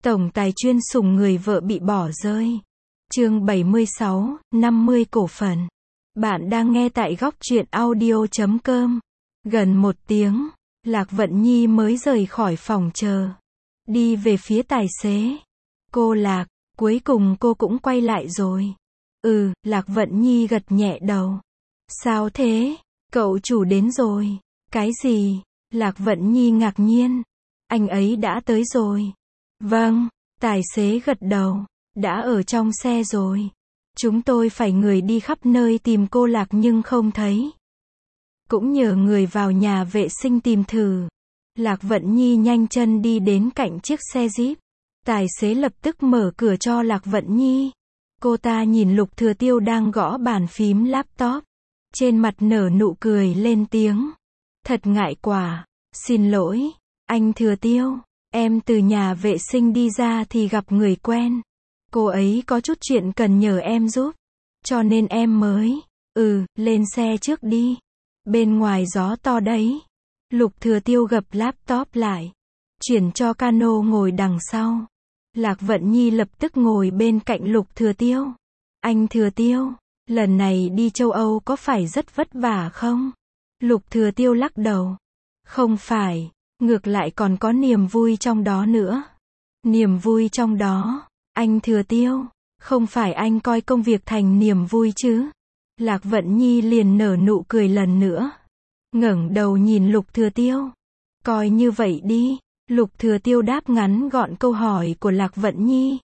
Tổng tài chuyên sủng người vợ bị bỏ rơi. Chương 76, 50 cổ phần. Bạn đang nghe tại góc truyện audio.com. Gần 1 tiếng, Lạc Vận Nhi mới rời khỏi phòng chờ. Đi về phía tài xế. Cô Lạc, cuối cùng cô cũng quay lại rồi. Lạc Vận Nhi gật nhẹ đầu. Sao thế? Cậu chủ đến rồi. Cái gì? Lạc Vận Nhi ngạc nhiên. Anh ấy đã tới rồi. Vâng, tài xế gật đầu. Đã ở trong xe rồi. Chúng tôi phải người đi khắp nơi tìm cô Lạc nhưng không thấy. Cũng nhờ người vào nhà vệ sinh tìm thử. Lạc Vận Nhi nhanh chân đi đến cạnh chiếc xe Jeep. Tài xế lập tức mở cửa cho Lạc Vận Nhi. Cô ta nhìn Lục Thừa Tiêu đang gõ bàn phím laptop. Trên mặt nở nụ cười lên tiếng. Thật ngại quá. Xin lỗi, anh Thừa Tiêu. Em từ nhà vệ sinh đi ra thì gặp người quen. Cô ấy có chút chuyện cần nhờ em giúp. Cho nên em mới. Lên xe trước đi. Bên ngoài gió to đấy. Lục Thừa Tiêu gập laptop lại. Chuyển cho Cano ngồi đằng sau. Lạc Vận Nhi lập tức ngồi bên cạnh Lục Thừa Tiêu. Anh Thừa Tiêu, lần này đi châu Âu có phải rất vất vả không? Lục Thừa Tiêu lắc đầu. Không phải, ngược lại còn có niềm vui trong đó nữa. Niềm vui trong đó, anh Thừa Tiêu, không phải anh coi công việc thành niềm vui chứ? Lạc Vận Nhi liền nở nụ cười lần nữa. Ngẩng đầu nhìn Lục Thừa Tiêu. Coi như vậy đi. Lục Thừa Tiêu đáp ngắn gọn câu hỏi của Lạc Vận Nhi.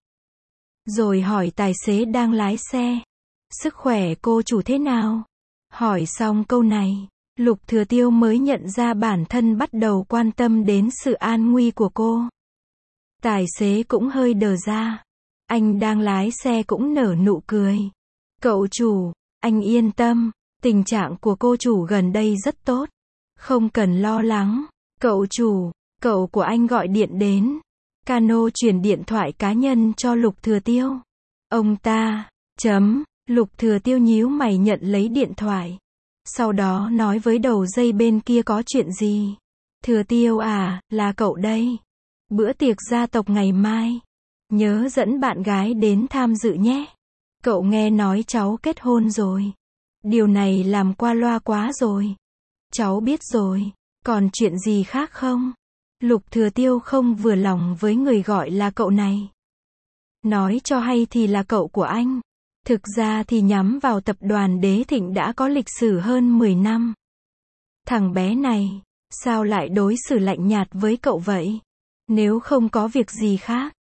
Rồi hỏi tài xế đang lái xe. Sức khỏe cô chủ thế nào? Hỏi xong câu này, Lục Thừa Tiêu mới nhận ra bản thân bắt đầu quan tâm đến sự an nguy của cô. Tài xế cũng hơi đờ ra. Anh đang lái xe cũng nở nụ cười. Cậu chủ, anh yên tâm, tình trạng của cô chủ gần đây rất tốt. Không cần lo lắng. Cậu chủ, cậu của anh gọi điện đến. Cano chuyển điện thoại cá nhân cho Lục Thừa Tiêu. Ông ta, Lục Thừa Tiêu nhíu mày nhận lấy điện thoại. Sau đó nói với đầu dây bên kia có chuyện gì. Thừa Tiêu à, là cậu đây. Bữa tiệc gia tộc ngày mai. Nhớ dẫn bạn gái đến tham dự nhé. Cậu nghe nói cháu kết hôn rồi. Điều này làm qua loa quá rồi. Cháu biết rồi. Còn chuyện gì khác không? Lục Thừa Tiêu không vừa lòng với người gọi là cậu này. Nói cho hay thì là cậu của anh. Thực ra thì nhắm vào tập đoàn Đế Thịnh đã có lịch sử hơn 10 năm. Thằng bé này, sao lại đối xử lạnh nhạt với cậu vậy? Nếu không có việc gì khác.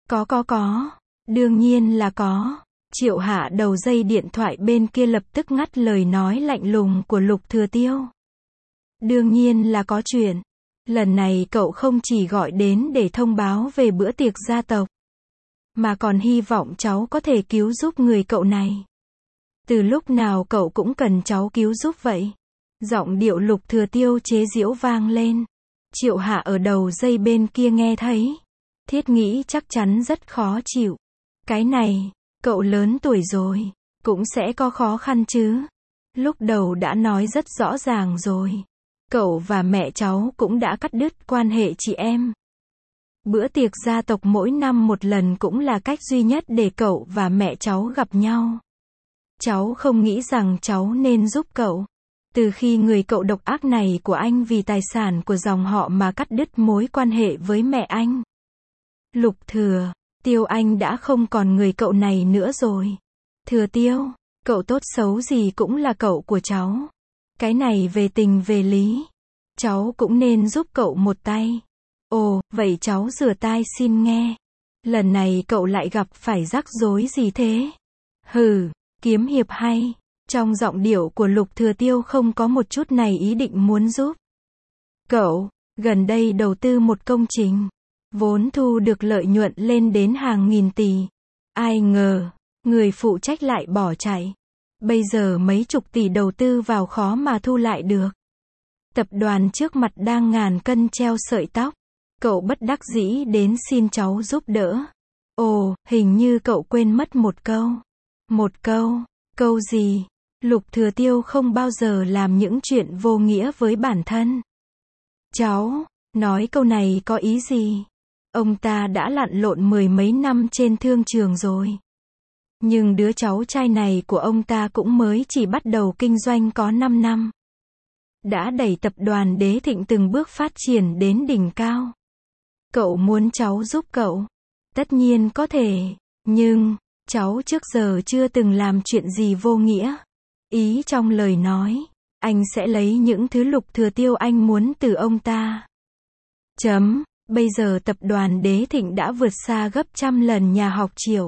Có. Đương nhiên là có. Triệu Hạ đầu dây điện thoại bên kia lập tức ngắt lời nói lạnh lùng của Lục Thừa Tiêu. Đương nhiên là có chuyện. Lần này cậu không chỉ gọi đến để thông báo về bữa tiệc gia tộc, mà còn hy vọng cháu có thể cứu giúp người cậu này. Từ lúc nào cậu cũng cần cháu cứu giúp vậy? Giọng điệu Lục Thừa Tiêu chế giễu vang lên. Triệu Hạ ở đầu dây bên kia nghe thấy. Thiết nghĩ chắc chắn rất khó chịu. Cái này, cậu lớn tuổi rồi, cũng sẽ có khó khăn chứ. Lúc đầu đã nói rất rõ ràng rồi. Cậu và mẹ cháu cũng đã cắt đứt quan hệ chị em. Bữa tiệc gia tộc mỗi năm một lần cũng là cách duy nhất để cậu và mẹ cháu gặp nhau. Cháu không nghĩ rằng cháu nên giúp cậu. Từ khi người cậu độc ác này của anh vì tài sản của dòng họ mà cắt đứt mối quan hệ với mẹ anh. Lục Thừa Tiêu anh đã không còn người cậu này nữa rồi. Thừa Tiêu, cậu tốt xấu gì cũng là cậu của cháu. Cái này về tình về lý. Cháu cũng nên giúp cậu một tay. Ồ, vậy cháu rửa tai xin nghe. Lần này cậu lại gặp phải rắc rối gì thế? Kiếm hiệp hay. Trong giọng điệu của Lục Thừa Tiêu không có một chút này ý định muốn giúp. Cậu, gần đây đầu tư một công trình. Vốn thu được lợi nhuận lên đến hàng nghìn tỷ. Ai ngờ, người phụ trách lại bỏ chạy. Bây giờ mấy chục tỷ đầu tư vào khó mà thu lại được. Tập đoàn trước mặt đang ngàn cân treo sợi tóc. Cậu bất đắc dĩ đến xin cháu giúp đỡ. Ồ, hình như cậu quên mất một câu. Một câu? Câu gì? Lục Thừa Tiêu không bao giờ làm những chuyện vô nghĩa với bản thân. Cháu, nói câu này có ý gì? Ông ta đã lặn lộn mười mấy năm trên thương trường rồi. Nhưng đứa cháu trai này của ông ta cũng mới chỉ bắt đầu kinh doanh có 5 năm. Đã đẩy tập đoàn Đế Thịnh từng bước phát triển đến đỉnh cao. Cậu muốn cháu giúp cậu? Tất nhiên có thể, nhưng cháu trước giờ chưa từng làm chuyện gì vô nghĩa. Ý trong lời nói, anh sẽ lấy những thứ Lục Thừa Tiêu anh muốn từ ông ta. Bây giờ tập đoàn Đế Thịnh đã vượt xa gấp trăm lần nhà học Triệu.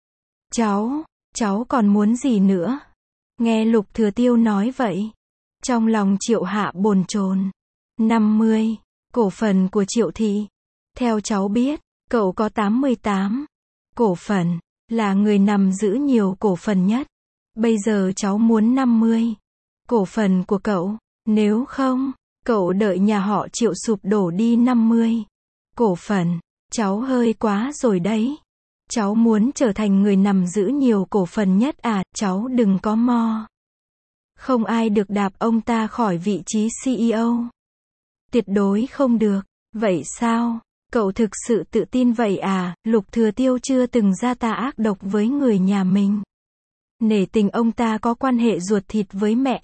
Cháu còn muốn gì nữa? Nghe Lục Thừa Tiêu nói vậy, trong lòng Triệu Hạ bồn chồn. 50 cổ phần của Triệu thị. Theo cháu biết, cậu có 88 cổ phần, là người nắm giữ nhiều cổ phần nhất. Bây giờ cháu muốn 50 cổ phần của cậu. Nếu không, cậu đợi nhà họ Triệu sụp đổ đi 50 cổ phần. Cháu hơi quá rồi đấy. Cháu muốn trở thành người nắm giữ nhiều cổ phần nhất à? Cháu đừng có mo. Không ai được đạp ông ta khỏi vị trí CEO. Tuyệt đối không được. Vậy sao? Cậu thực sự tự tin vậy à? Lục Thừa Tiêu chưa từng ra tay ác độc với người nhà mình. Nể tình ông ta có quan hệ ruột thịt với mẹ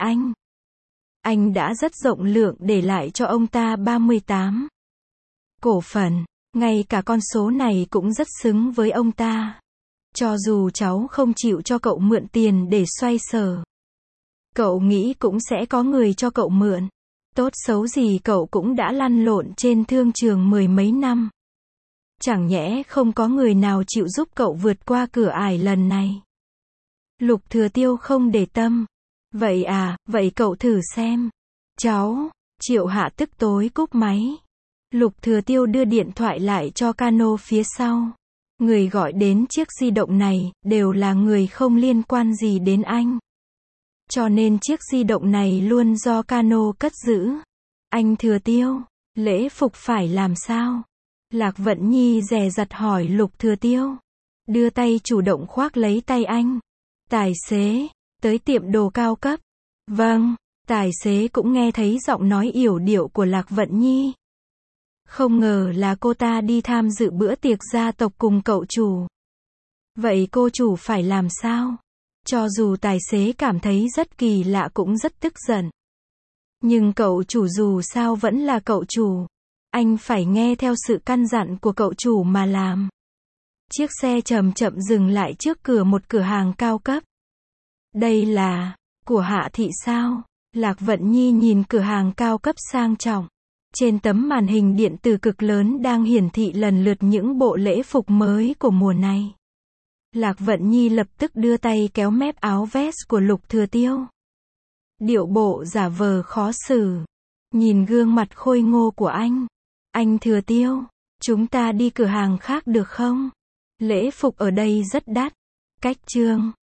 anh đã rất rộng lượng để lại cho ông ta 38 cổ phần. Ngay cả con số này cũng rất xứng với ông ta. Cho dù cháu không chịu cho cậu mượn tiền để xoay sở, cậu nghĩ cũng sẽ có người cho cậu mượn. Tốt xấu gì cậu cũng đã lăn lộn trên thương trường mười mấy năm. Chẳng nhẽ không có người nào chịu giúp cậu vượt qua cửa ải lần này. Lục Thừa Tiêu không để tâm. Vậy à, vậy cậu thử xem. Cháu, Triệu Hạ tức tối cúp máy. Lục Thừa Tiêu đưa điện thoại lại cho Cano phía sau. Người gọi đến chiếc di động này, đều là người không liên quan gì đến anh. Cho nên chiếc di động này luôn do Cano cất giữ. Anh Thừa Tiêu, lễ phục phải làm sao? Lạc Vận Nhi dè dặt hỏi Lục Thừa Tiêu. Đưa tay chủ động khoác lấy tay anh. Tài xế, tới tiệm đồ cao cấp. Vâng, tài xế cũng nghe thấy giọng nói yểu điệu của Lạc Vận Nhi. Không ngờ là cô ta đi tham dự bữa tiệc gia tộc cùng cậu chủ. Vậy cô chủ phải làm sao? Cho dù tài xế cảm thấy rất kỳ lạ cũng rất tức giận. Nhưng cậu chủ dù sao vẫn là cậu chủ. Anh phải nghe theo sự căn dặn của cậu chủ mà làm. Chiếc xe chậm chậm dừng lại trước cửa một cửa hàng cao cấp. Đây là của Hạ thị sao? Lạc Vận Nhi nhìn cửa hàng cao cấp sang trọng. Trên tấm màn hình điện tử cực lớn đang hiển thị lần lượt những bộ lễ phục mới của mùa này. Lạc Vận Nhi lập tức đưa tay kéo mép áo vest của Lục Thừa Tiêu. Điệu bộ giả vờ khó xử. Nhìn gương mặt khôi ngô của anh Thừa Tiêu, chúng ta đi cửa hàng khác được không? Lễ phục ở đây rất đắt. Cách trương.